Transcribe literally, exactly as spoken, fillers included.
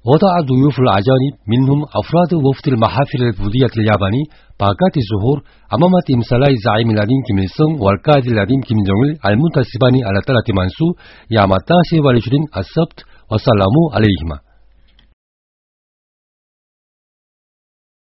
وضع ضيوف الأجانب منهم أفراد وفد المحافل البوذية الياباني باقات الظهور أمام تمثالي الزعيم القديم كيم إل سونغ والقائد القديم كيم جونغ إل المنتسبان على ثلاث منسوب يوم التاسع والعشرين السبت وسلموا عليهما.